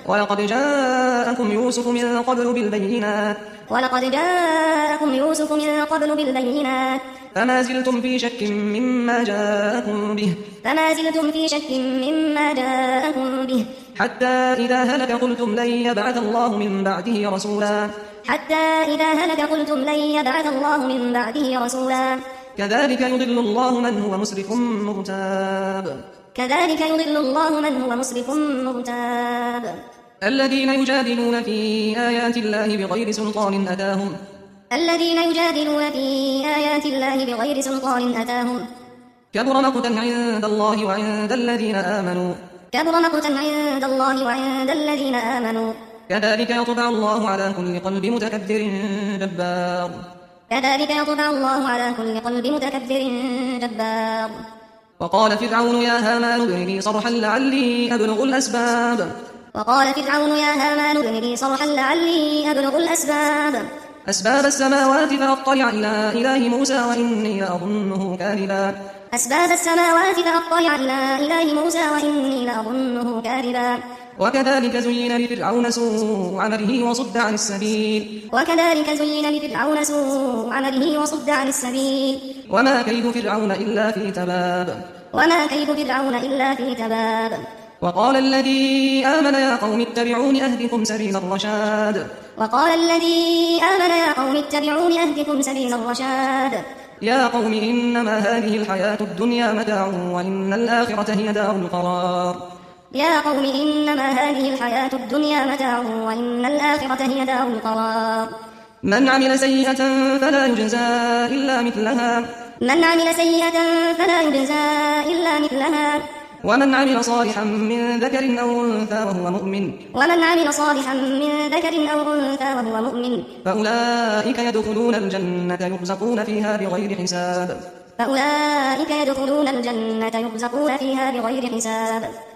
ولقد جاءكم يوسف من قبل بالبينات فما زلتم في شك مما جاءكم به حتى إذا هلك قلتم لن يبعث الله من بعده رسولا كذلك يضل الله من هو مسرف مرتاب الذين يجادلون في آيات الله بغير سلطان أتاهم كبر مقتا عند الله وعند الذين آمنوا كذلك يطبع الله على كل قلب متكبر جبار وقال فرعون يا هامان ابن لي صرحا لعلي أبلغ أسباب السماوات فأطلع إلى إله موسى وإني لأظنه كاذبا وكذلك زين لفرعون سوء عمله وصد عن السبيل وما كيد فرعون إلا في تباب وقال الذي آمن يا قوم اتبعون أهدكم سبيل الرشاد يا قوم إنما هذه الحياة الدنيا متاع وإن الآخرة هي دار القرار من عمل سيئة فلا يجزى إلا مثلها ومن عمل صالحا من ذكر أو أنثى وهو مؤمن فأولئك يدخلون الجنة يرزقون فيها بغير حساب